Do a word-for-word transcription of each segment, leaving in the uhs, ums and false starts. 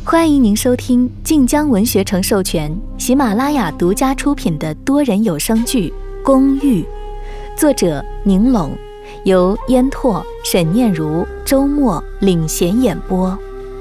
欢迎您收听晋江文学城授权、喜马拉雅独家出品的多人有声剧《公寓》，作者宁龙，由烟拓、沈念如、周末领衔演播。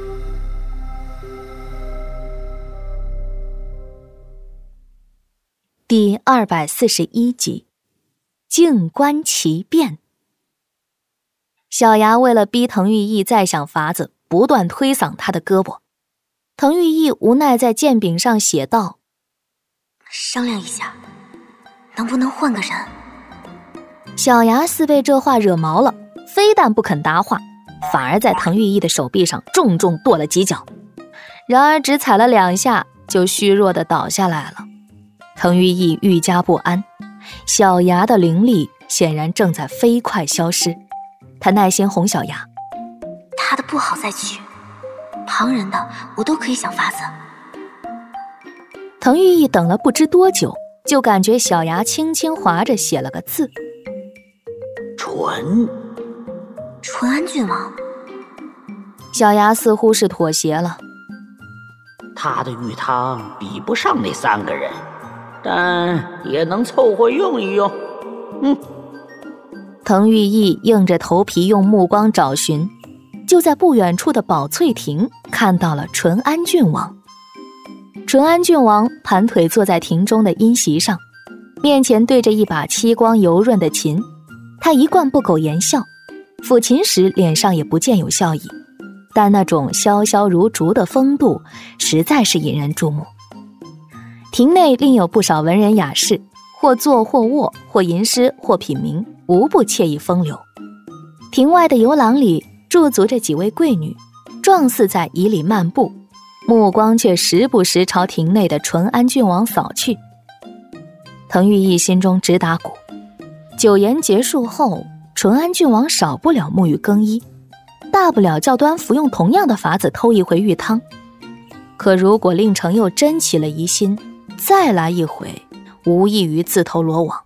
第二百四十一集，静观其变。小牙为了逼滕玉义再想法子，不断推搡他的胳膊。滕玉义无奈在剑柄上写道： 商量一下，能不能换个人？ 小牙似被这话惹毛了，非但不肯答话，反而在滕玉义的手臂上重重跺了几脚，然而只踩了两下就虚弱地倒下来了。滕玉义愈加不安，小牙的灵力显然正在飞快消失。他耐心哄小牙， 他的不好再去，旁人的我都可以想法子。 滕玉义等了不知多久，就感觉小牙轻轻划着写了个字： 纯纯安郡王。 小牙似乎是妥协了， 他的玉汤比不上那三个人，但也能凑合用一用。嗯。 滕玉义硬着头皮用目光找寻，就在不远处的宝翠亭看到了纯安郡王。纯安郡王盘腿坐在亭中的阴席上，面前对着一把漆光油润的琴。他一贯不苟言笑，抚琴时脸上也不见有笑意，但那种潇潇如竹的风度实在是引人注目。亭内另有不少文人雅士，或坐或卧，或吟诗或品茗，无不惬意风流。亭外的游廊里驻足着几位贵女，状似在以里漫步，目光却时不时朝亭内的纯安郡王扫去。滕玉义心中直打鼓，酒宴结束后，纯安郡王少不了沐浴更衣，大不了叫端服用同样的法子偷一回玉汤。可如果令程又真起了疑心，再来一回，无异于自投罗网。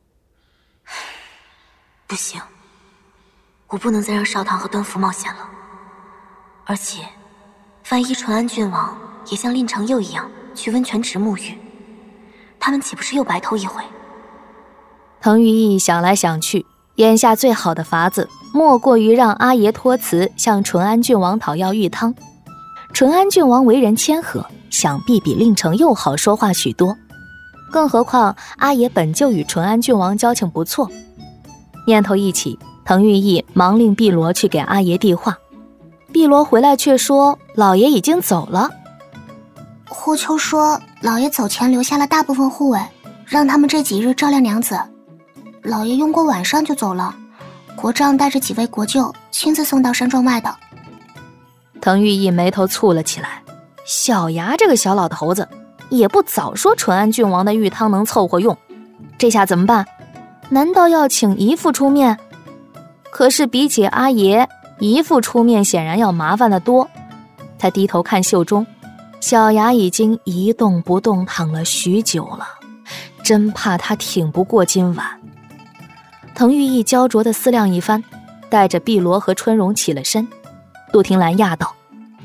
不行，我不能再让少棠和端服冒险了。而且万一纯安郡王也像令程佑一样去温泉池沐浴，他们岂不是又白偷一回？ 滕玉义想来想去，眼下最好的法子莫过于让阿爷托辞向纯安郡王讨要玉汤。纯安郡王为人谦和，想必比令程佑好说话许多，更何况阿爷本就与纯安郡王交情不错。念头一起，滕玉义忙令碧罗去给阿爷递话。碧罗回来却说老爷已经走了。 霍秋说老爷走前留下了大部分护卫，让他们这几日照料娘子。老爷用过晚上就走了，国丈带着几位国舅亲自送到山庄外的。 滕玉义眉头蹙了起来，小牙这个小老头子也不早说纯安郡王的玉汤能凑合用，这下怎么办？难道要请姨父出面？可是比起阿爷，姨父出面显然要麻烦得多。他低头看袖中，小牙已经一动不动躺了许久了，真怕他挺不过今晚。滕玉义焦灼地思量一番，带着碧罗和春荣起了身。杜婷兰讶道：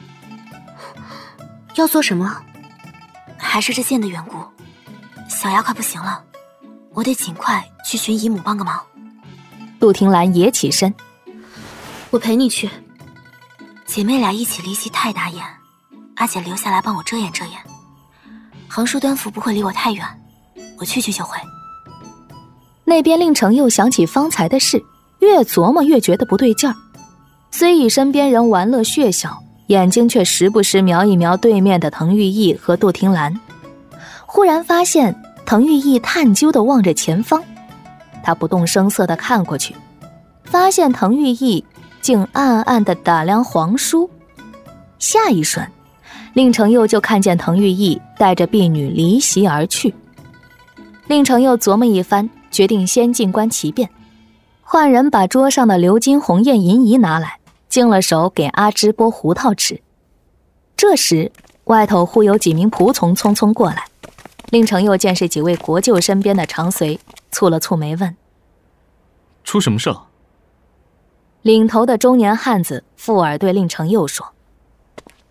要做什么？还是这剑的缘故？小牙快不行了，我得尽快去寻姨母帮个忙。 杜婷兰也起身： 我陪你去。姐妹俩一起离席太打眼，阿姐留下来帮我遮掩遮掩。横竖端服不会离我太远，我去去就回。 那边令程又想起方才的事，越琢磨越觉得不对劲儿。虽与身边人玩乐血笑，眼睛却时不时瞄一瞄对面的滕玉义和杜婷兰。忽然发现滕玉义探究地望着前方，他不动声色地看过去，发现滕玉义竟暗暗地打量皇叔。下一瞬，令程佑就看见滕玉义带着婢女离席而去。令程佑琢磨一番，决定先静观其变，换人把桌上的鎏金红艳银仪拿来，经了手给阿芝剥胡桃吃。这时外头忽有几名仆从匆匆过来，令程佑见是几位国舅身边的长随，蹙了蹙眉问： 出什么事了？ 领头的中年汉子附耳对令程佑说：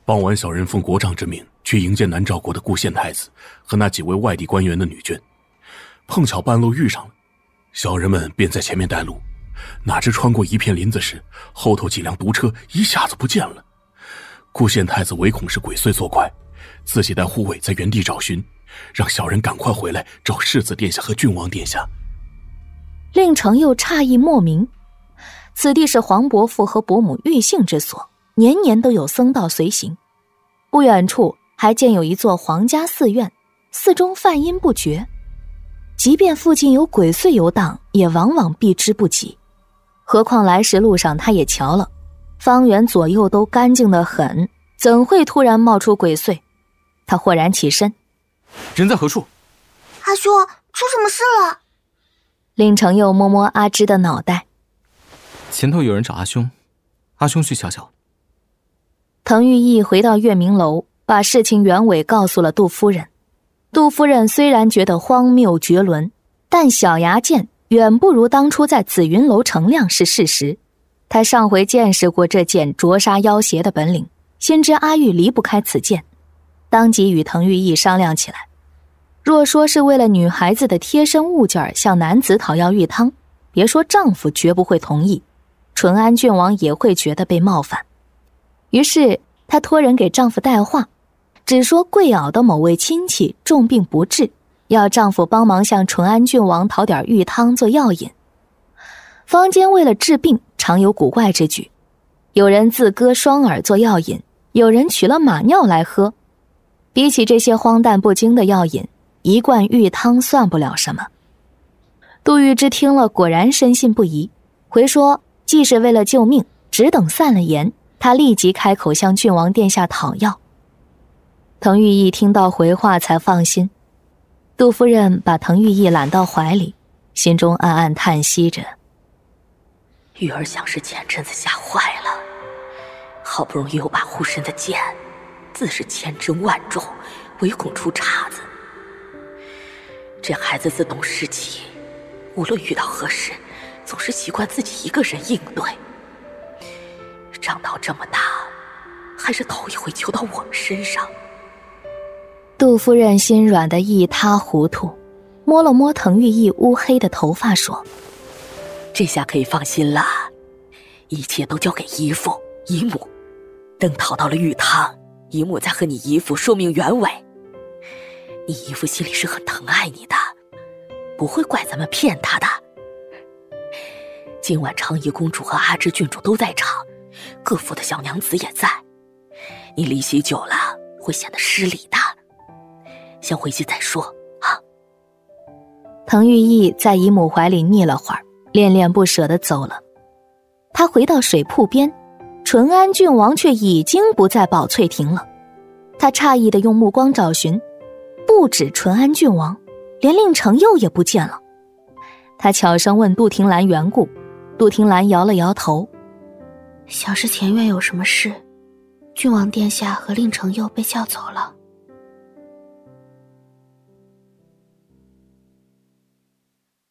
傍晚，小人奉国丈之命去迎接南诏国的顾县太子和那几位外地官员的女眷，碰巧半路遇上了，小人们便在前面带路。哪知穿过一片林子时，后头几辆毒车一下子不见了。顾县太子唯恐是鬼祟作怪，自己带护卫在原地找寻，让小人赶快回来找世子殿下和郡王殿下。 令程又诧异莫名，此地是黄伯父和伯母玉姓之所，年年都有僧道随行。不远处还建有一座皇家寺院，寺中梵音不绝，即便附近有鬼祟游荡，也往往避之不及。何况来时路上他也瞧了，方圆左右都干净得很，怎会突然冒出鬼祟？他豁然起身， 人在何处？ 阿兄，出什么事了？ 令程又摸摸阿芝的脑袋， 前头有人找阿兄，阿兄去瞧瞧。 滕玉义回到月明楼，把事情原委告诉了杜夫人。杜夫人虽然觉得荒谬绝伦，但小牙剑远不如当初在紫云楼乘凉是事实。他上回见识过这剑灼杀妖邪的本领，心知阿玉离不开此剑，当即与滕玉义商量起来。若说是为了女孩子的贴身物件向男子讨要玉汤，别说丈夫绝不会同意，淳安郡王也会觉得被冒犯。于是她托人给丈夫带话，只说贵媪的某位亲戚重病不治，要丈夫帮忙向淳安郡王讨点玉汤做药引。坊间为了治病常有古怪之举，有人自割双耳做药引，有人取了马尿来喝。比起这些荒诞不经的药引，一罐玉汤算不了什么。杜玉芝听了果然深信不疑，回说既是为了救命，只等散了言，他立即开口向郡王殿下讨要。滕玉义听到回话才放心。杜夫人把滕玉义揽到怀里，心中暗暗叹息着， 玉儿想是前阵子吓坏了，好不容易有把护身的剑，自是千珍万重，唯恐出岔子。这孩子自懂事起，无论遇到何事，总是习惯自己一个人应对。长到这么大，还是头一回求到我身上。 杜夫人心软得一塌糊涂，摸了摸滕玉义乌黑的头发说， 这下可以放心了，一切都交给姨父姨母，等讨到了玉汤，姨母再和你姨父说明原委。你姨父心里是很疼爱你的，不会怪咱们骗他的。今晚长怡公主和阿芝郡主都在场，各府的小娘子也在，你离席久了会显得失礼的，先回去再说啊。 滕玉义在姨母怀里腻了会儿，恋恋不舍地走了。他回到水铺边，淳安郡王却已经不在宝翠亭了。他诧异地用目光找寻，不止淳安郡王，连令程佑也不见了。他悄声问杜婷兰缘故，杜婷兰摇了摇头， 想是前院有什么事，郡王殿下和令程佑被叫走了。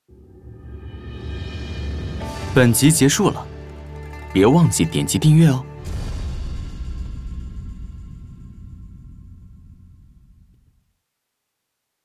本集结束了，别忘记点击订阅哦。